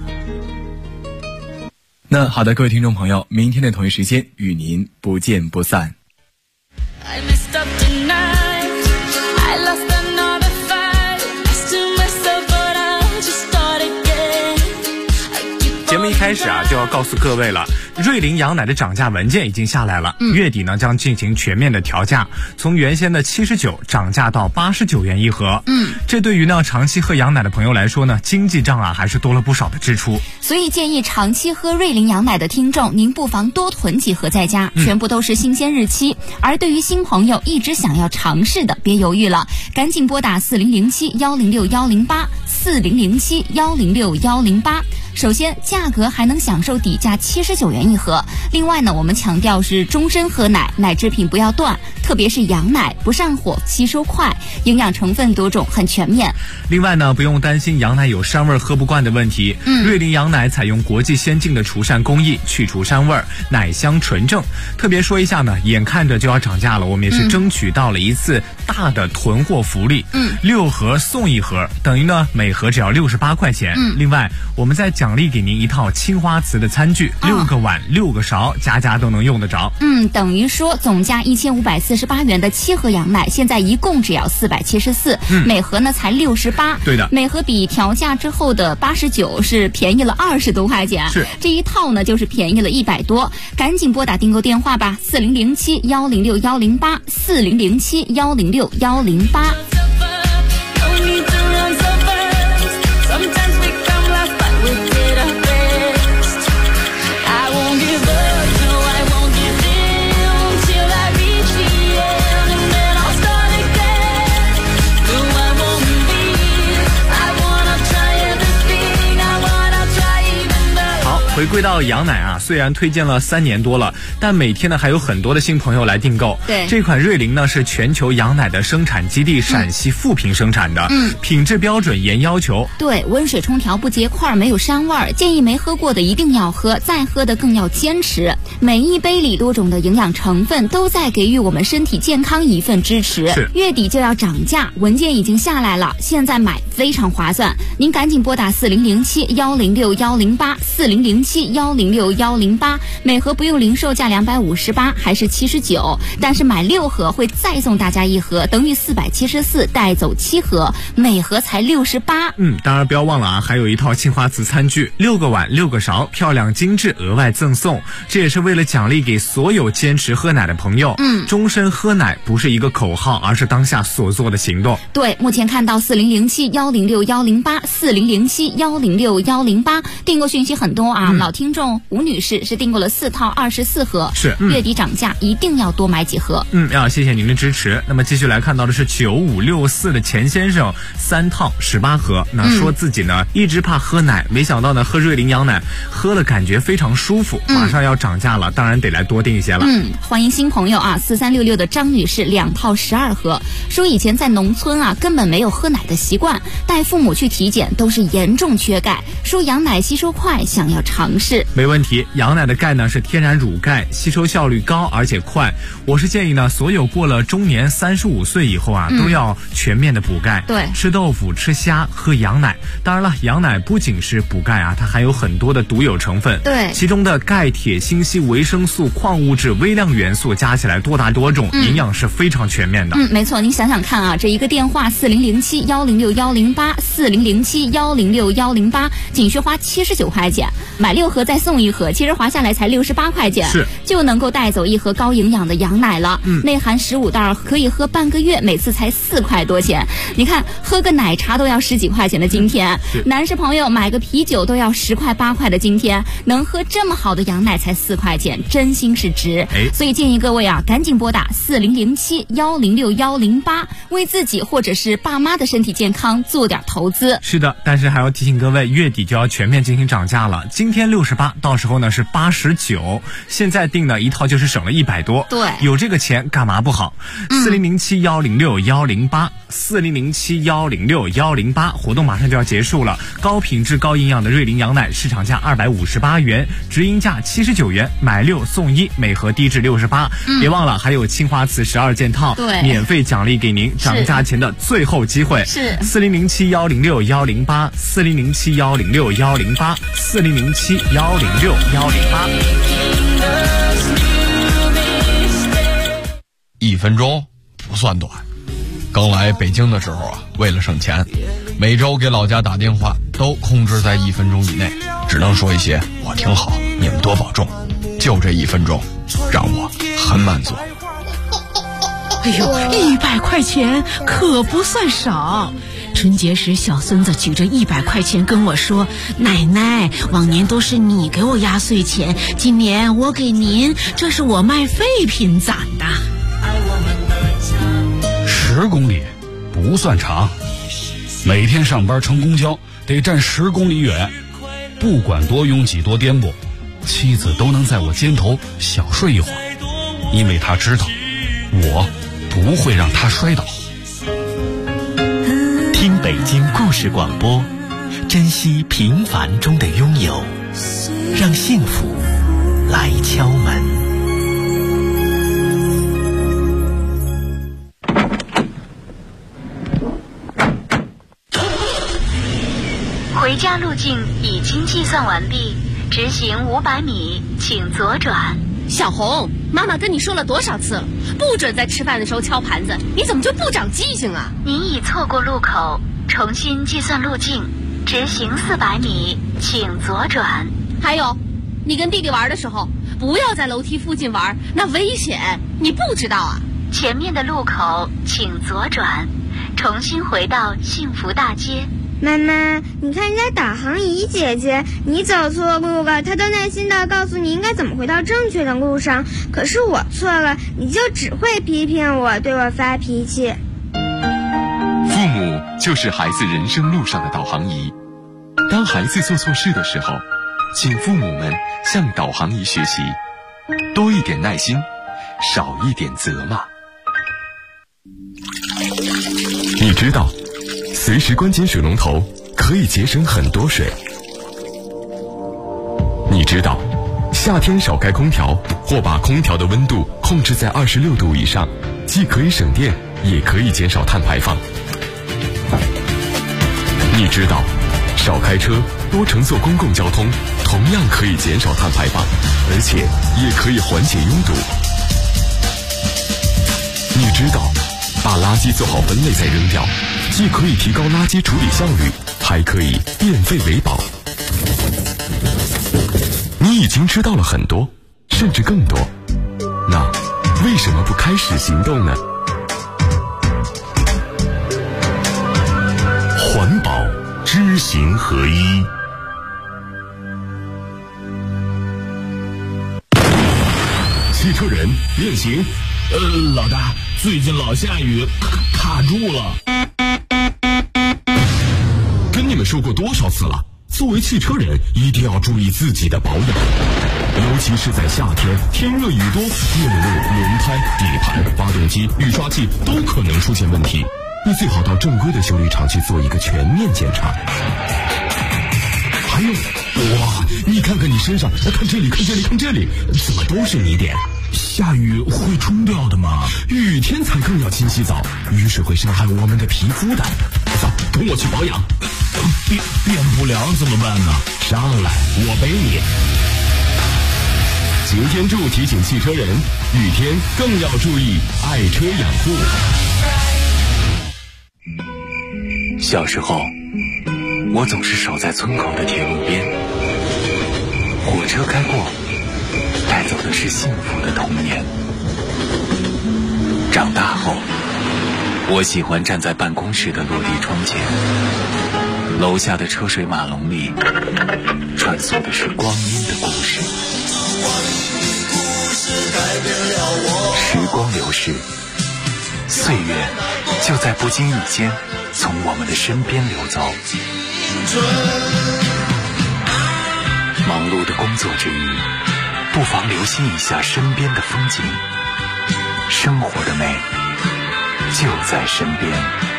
那好的，各位听众朋友，明天的同一时间与您不见不散。 节目一开始就要告诉各位了，瑞麟羊奶的涨价文件已经下来了，月底呢将进行全面的调价，从原先的79涨价到89元一盒。这对于呢长期喝羊奶的朋友来说呢，经济账还是多了不少的支出。 所以建议长期喝瑞麟羊奶的听众，您不妨多囤几盒在家，全部都是新鲜日期。而对于新朋友一直想要尝试的，别犹豫了，赶紧拨打4007-106-108，4007-106-108。首先价格还能享受底价79元一盒，另外呢我们强调是终身喝奶，奶制品不要断，特别是羊奶不上火，吸收快，营养成分多种，很全面。 另外呢不用担心羊奶有膻味喝不惯的问题，瑞麟羊奶采用国际先进的除膻工艺，去除膻味，奶香纯正。特别说一下呢，眼看着就要涨价了，我们也是争取到了一次大的囤货福利，6盒送1盒，等于呢每盒只要68块钱。另外我们再奖励给您一套青花瓷的餐具，6个碗6个勺，家家都能用得着。 等于说总价1548元的7盒羊奶，现在一共只要474，每盒呢才68。 对的， 每盒比调价之后的89是便宜了20多块钱。 是， 这一套呢就是便宜了100多。赶紧拨打订购电话吧，4007-106-108，4007-106-108。 回归到羊奶虽然推荐了3年多了，但每天呢还有很多的新朋友来订购。 对， 这款瑞麟呢是全球羊奶的生产基地陕西富平生产的，品质标准严要求。 对，温水冲调不结块，没有膻味，建议没喝过的一定要喝，再喝的更要坚持。每一杯里多种的营养成分都在给予我们身体健康一份支持。月底就要涨价，文件已经下来了，现在买非常划算，您赶紧拨打4007-106-108，4007-106-108，每盒不用零售价258，还是79，但是买6盒会再送大家1盒，等于474，带走7盒，每盒才68。 当然不要忘了还有一套青花瓷餐具，6个碗6个勺，漂亮精致，额外赠送。这也是为了奖励给所有坚持喝奶的朋友。终身喝奶不是一个口号，而是当下所做的行动。 对，目前看到4007-106-108， 4007-106-108，订购讯息很多老听众吴女士是订购了4套24盒， 是月底涨价一定要多买几盒。 要谢谢您的支持。那么继续来看到的是9564的钱先生，3套18盒，那说自己呢一直怕喝奶，没想到呢喝瑞麟羊奶喝了感觉非常舒服，马上要涨价了，当然得来多订一些了。 欢迎新朋友4366的张女士，2套12盒，说以前在农村根本没有喝奶的习惯，带父母去体检都是严重缺钙，说羊奶吸收快，想要尝试。 没问题，羊奶的钙呢是天然乳钙，吸收效率高而且快。我是建议呢所有过了中年35岁以后都要全面的补钙。 对， 吃豆腐吃虾喝羊奶。当然了，羊奶不仅是补钙它还有很多的独有成分。 对， 其中的钙铁锌硒维生素矿物质微量元素加起来多大多种，营养是非常全面的。 没错，您想想看这一个电话4007-106-108， 4007-106-108，仅需花79块钱，买6盒再送1盒，其实划下来才68块钱， 是就能够带走1盒高营养的羊奶了。内含15袋，可以喝半个月，每次才4块多钱。你看喝个奶茶都要10几块钱的今天，男士朋友买个啤酒都要10块8块的今天，能喝这么好的羊奶才4块钱，真心是值。所以建议各位赶紧拨打4007-106-108，为自己或者是爸妈的身体健康做点投资。 是的，但是还要提醒各位，月底就要全面进行涨价了。今天68，到时候呢是89，现在订呢一套就是省了100多。 对， 有这个钱干嘛不好？4007-106-108， 4007-106-108，活动马上就要结束了。高品质高营养的瑞麟羊奶，市场价258元，直营价79元，买6送1，每盒低至68。别忘了还有青花瓷12件套， 对， 免费奖励给您，涨价前的最后机会。 是 4007-106-108， 4007-106-108， 4007-106-108。 1分钟不算短。刚来北京的时候为了省钱，每周给老家打电话都控制在1分钟以内，只能说一些我挺好，你们多保重。就这1分钟，让我很满足。 哎呦，100块钱可不算少。春节时，小孙子举着100块钱跟我说：“奶奶，往年都是你给我压岁钱，今年我给您，这是我卖废品攒的。 ”10公里不算长，每天上班乘公交得站10公里远，不管多拥挤多颠簸，妻子都能在我肩头小睡一会儿，因为她知道我不会让她摔倒。 听北京故事广播，珍惜平凡中的拥有，让幸福来敲门。 回家路径已经计算完毕，直行500米，请左转。 小红，妈妈跟你说了多少次了，不准在吃饭的时候敲盘子，你怎么就不长记性啊？ 您已错过路口，重新计算路径，直行400米，请左转。 还有，你跟弟弟玩的时候，不要在楼梯附近玩，那危险，你不知道啊？ 前面的路口请左转，重新回到幸福大街。 妈妈，你看人家导航仪姐姐，你走错路了，她都耐心地告诉你应该怎么回到正确的路上。可是我错了，你就只会批评我，对我发脾气。 父母就是孩子人生路上的导航仪。当孩子做错事的时候，请父母们向导航仪学习，多一点耐心，少一点责骂。你知道随时关紧水龙头可以节省很多水。你知道夏天少开空调或把空调的温度控制在26度以上，既可以省电也可以减少碳排放。你知道少开车多乘坐公共交通同样可以减少碳排放，而且也可以缓解拥堵。你知道把垃圾做好分类再扔掉，既可以提高垃圾处理效率，还可以变废为宝。你已经知道了很多，甚至更多，那为什么不开始行动呢？ 环保知行合一。 汽车人变形。老大，最近老下雨，卡住了。 跟你们说过多少次了，作为汽车人一定要注意自己的保养，尤其是在夏天，天热雨多，电路、轮胎、底盘、发动机、雨刷器都可能出现问题。你最好到正规的修理厂去做一个全面检查。还有，哇，你看看你身上，看这里，看这里，看这里，怎么都是泥点？ 下雨会冲掉的吗？ 雨天才更要勤洗澡，雨水会伤害我们的皮肤的。走，跟我去保养。 变不了怎么办呢？ 上来，我背你。擎天柱提醒汽车人，雨天更要注意爱车养护。 小时候，我总是守在村口的铁路边，火车开过，带走的是幸福的童年。长大后，我喜欢站在办公室的落地窗前，楼下的车水马龙里穿梭的是光阴的故事。时光流逝，岁月就在不经意间从我们的身边流走。忙碌的工作之余，不妨留心一下身边的风景，生活的美就在身边。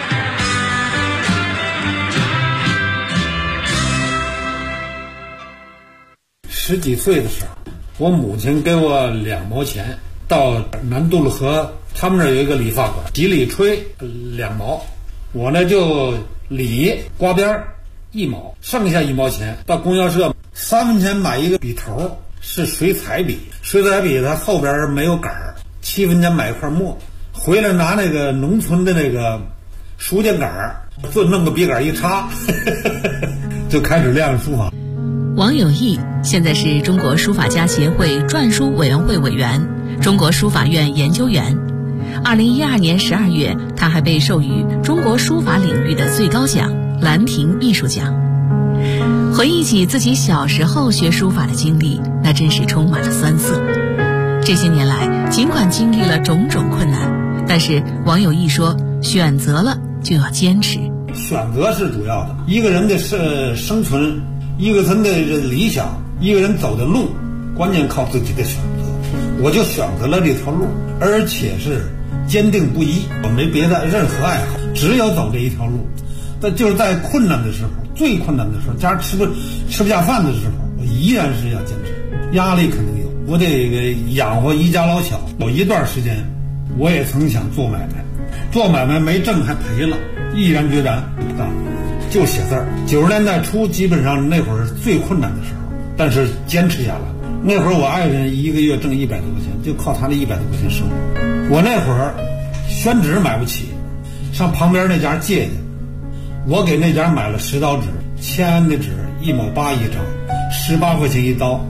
10几岁的时候，我母亲给我2毛钱，到南渡路河他们那儿有一个理发馆，洗理吹2毛，我呢就理刮边1毛，剩下1毛钱到供销社3分钱买一个笔头，是水彩笔，水彩笔它后边没有杆儿，7分钱买一块墨，回来拿那个农村的那个书架杆儿，就弄个笔杆一插就开始练书法。 王有义现在是中国书法家协会篆书委员会委员、中国书法院研究员。2012年12月，他还被授予中国书法领域的最高奖兰亭艺术奖。回忆起自己小时候学书法的经历，那真是充满了酸涩。这些年来，尽管经历了种种困难，但是王有义说，选择了就要坚持。 选择是主要的，一个人的生存，一个人的理想，一个人走的路，关键靠自己的选择。我就选择了这条路，而且是坚定不移，我没别的任何爱好，只有走这一条路。但就是在困难的时候，最困难的时候，家吃不下饭的时候，我依然是要坚持。压力肯定有，我得养活一家老小。有一段时间，我也曾想做买卖，做买卖没挣还赔了，毅然决然不干，就写字儿。90年代初，基本上那会儿是最困难的时候，但是坚持下来了。那会儿我爱人一个月挣100多块钱，就靠他的100多块钱生活。我那会儿宣纸买不起，上旁边那家借去。我给那家买了10刀纸，签的纸1毛8一张，18块钱一刀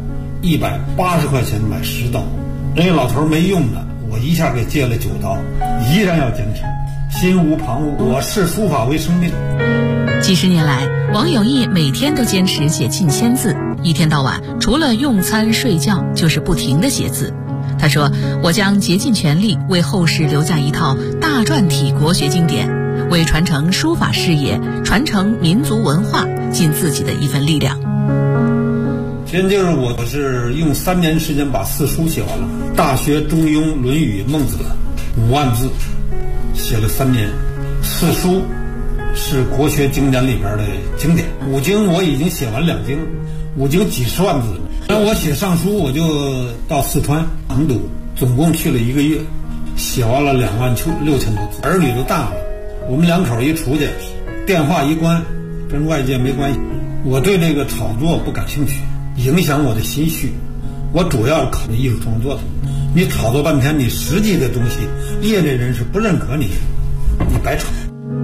，180块钱买10刀。人家老头没用的，我一下给借了9刀，依然要坚持，心无旁骛。我视书法为生命。 几十年来，王有义每天都坚持写近1000字，一天到晚除了用餐睡觉，就是不停地写字。他说：“我将竭尽全力为后世留下一套大篆体国学经典，为传承书法事业、传承民族文化尽自己的一份力量。” 其实就是我是用3年时间把4书写完了，《大学》《中庸》《论语》《孟子》5万字，写了3年。4书是国学经典里边的经典，5经我已经写完2经，5经几十万字。然后我写上书，我就到四川成都，总共去了1个月，写完了26000多字。儿女都大了，我们2口一出去，电话一关，跟外界没关系。我对这个炒作不感兴趣，影响我的心绪。我主要考虑艺术创作的。你炒作半天，你实际的东西，业内人士不认可你，你白炒。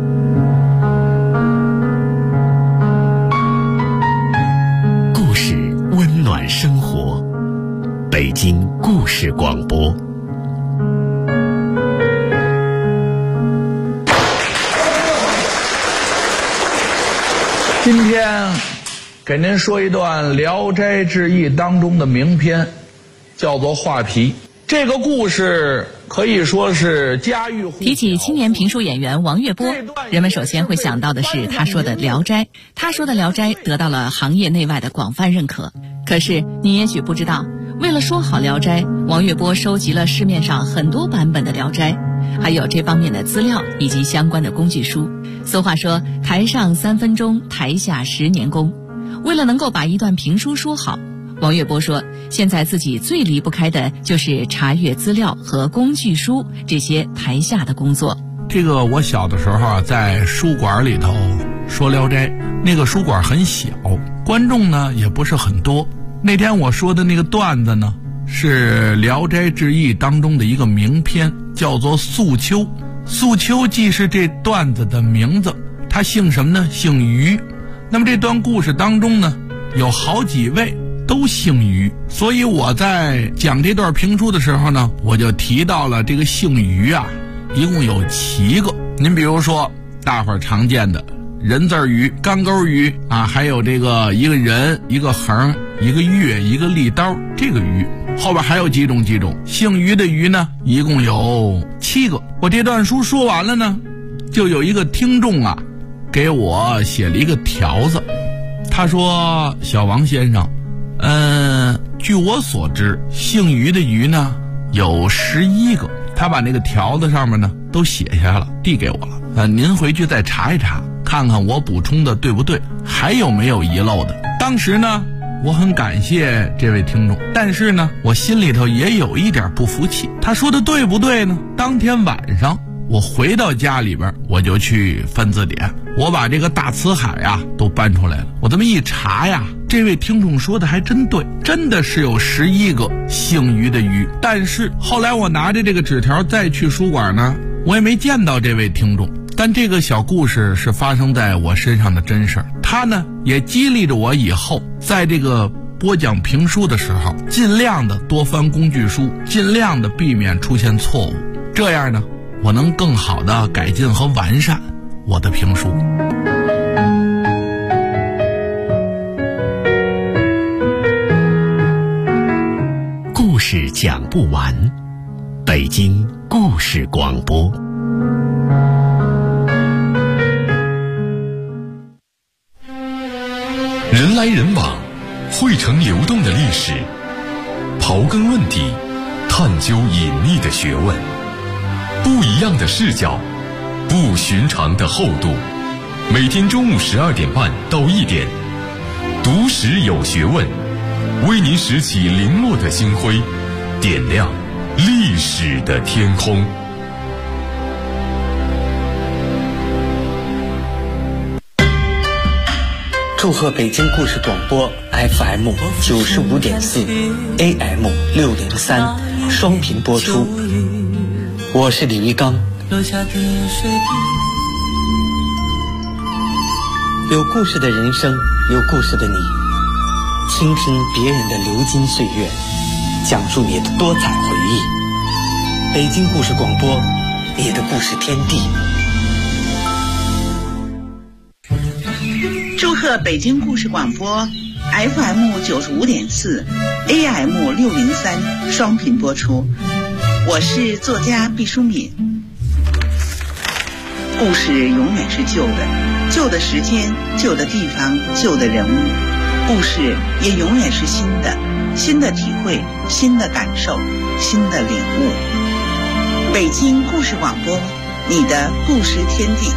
故事温暖生活，北京故事广播。 今天给您说一段《聊斋志异》当中的名篇，叫做《画皮》。这个故事可以说是家喻户晓。 提起青年评书演员王月波，人们首先会想到的是他说的《聊斋》。他说的《聊斋》得到了行业内外的广泛认可。可是你也许不知道，为了说好《聊斋》，王月波收集了市面上很多版本的《聊斋》，还有这方面的资料以及相关的工具书。俗话说，台上3分钟，台下10年功。为了能够把一段评书说好，王月波说，现在自己最离不开的就是查阅资料和工具书这些台下的工作。 这个我小的时候啊，在书馆里头说《聊斋》，那个书馆很小，观众呢也不是很多。那天我说的那个段子呢，是《聊斋志异》当中的一个名篇，叫做《素秋》。素秋既是这段子的名字，他姓什么呢？姓于。那么这段故事当中呢，有好几位都姓于，所以我在讲这段评书的时候呢，我就提到了这个姓于啊，一共有7个。您比如说大伙儿常见的人字于、钢钩于啊，还有这个一个人、一个横、一个月、一个利刀，这个于后边还有几种。姓于的于呢，一共有7个。我这段书说完了呢，就有一个听众啊给我写了一个条子，他说：“小王先生，据我所知，姓于的于呢有11个。”他把那个条子上面呢都写下了，递给我了。您回去再查一查，看看我补充的对不对，还有没有遗漏的。当时呢，我很感谢这位听众，但是呢，我心里头也有一点不服气。他说的对不对呢？当天晚上我回到家里边，我就去翻字典，我把这个大辞海啊都搬出来了。我这么一查呀，这位听众说的还真对，真的是有11个姓于的于。但是后来我拿着这个纸条再去书馆呢，我也没见到这位听众。但这个小故事是发生在我身上的真事儿。 他呢也激励着我以后在这个播讲评书的时候，尽量的多翻工具书，尽量的避免出现错误，这样呢，我能更好的改进和完善我的评书。 故事讲不完，北京故事广播。 人来人往，汇成流动的历史，刨根问底，探究隐秘的学问，不一样的视角，不寻常的厚度。每天中午12点半到1点，读史有学问，为您拾起零落的星辉，点亮历史的天空。 祝贺北京故事广播 FM 95.4 AM 603双频播出。我是李玉刚。有故事的人生，有故事的你，倾听别人的流金岁月，讲述你的多彩回忆。北京故事广播，你的故事天地。 祝贺北京故事广播 FM 95.4 AM 603双频播出。我是作家毕淑敏。故事永远是旧的，旧的时间，旧的地方，旧的人物。故事也永远是新的，新的体会，新的感受，新的领悟。北京故事广播，你的故事天地。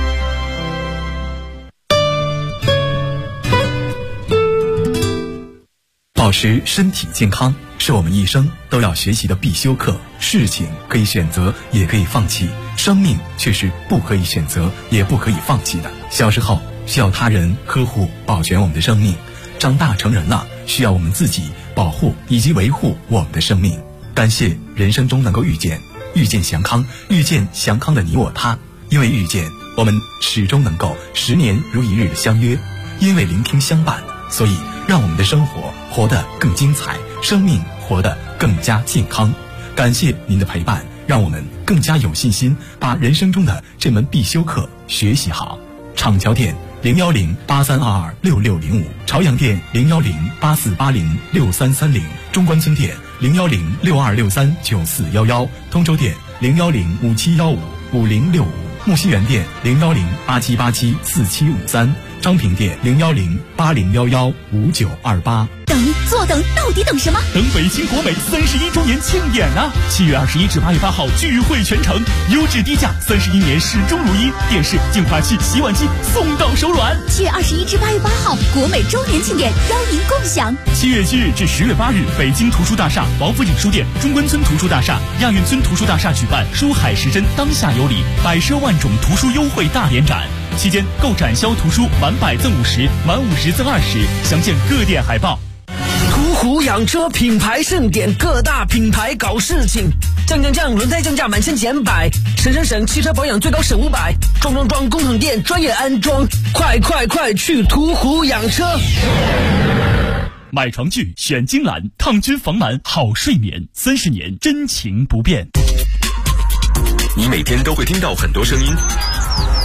保持身体健康是我们一生都要学习的必修课。事情可以选择，也可以放弃，生命却是不可以选择，也不可以放弃的。小时候需要他人呵护保全我们的生命，长大成人了需要我们自己保护以及维护我们的生命。感谢人生中能够遇见祥康，遇见祥康的你我他。因为遇见，我们始终能够10年如一日的相约；因为聆听相伴，所以让我们的生活活得更精彩，生命活得更加健康。感谢您的陪伴，让我们更加有信心把人生中的这门必修课学习好。厂桥店01083226605，朝阳店01084806330，中关村店01062639411，通州店01057155065，木樨园店01087874753，张平店01080115928。 坐等，到底等什么？ 等北京国美31周年庆典啊！7月21至8月8号聚会全城，优质低价，31年始终如一，电视、净化器、洗碗机送到手软。 7月21至8月8号，国美周年庆典邀您共享。 7月7日至10月8日，北京图书大厦、王府井书店、中关村图书大厦、亚运村图书大厦举办书海时针当下有礼，百奢万种图书优惠大联展。期间购展销图书满100赠50，满50赠20，详见各店海报。 途虎养车品牌盛典，各大品牌搞事情，降，轮胎降价满1000减100，省，汽车保养最高省500，装，工厂店专业安装，快去途虎养车。 买床具选金兰，抗菌防螨好睡眠，30年真情不变。 你每天都会听到很多声音，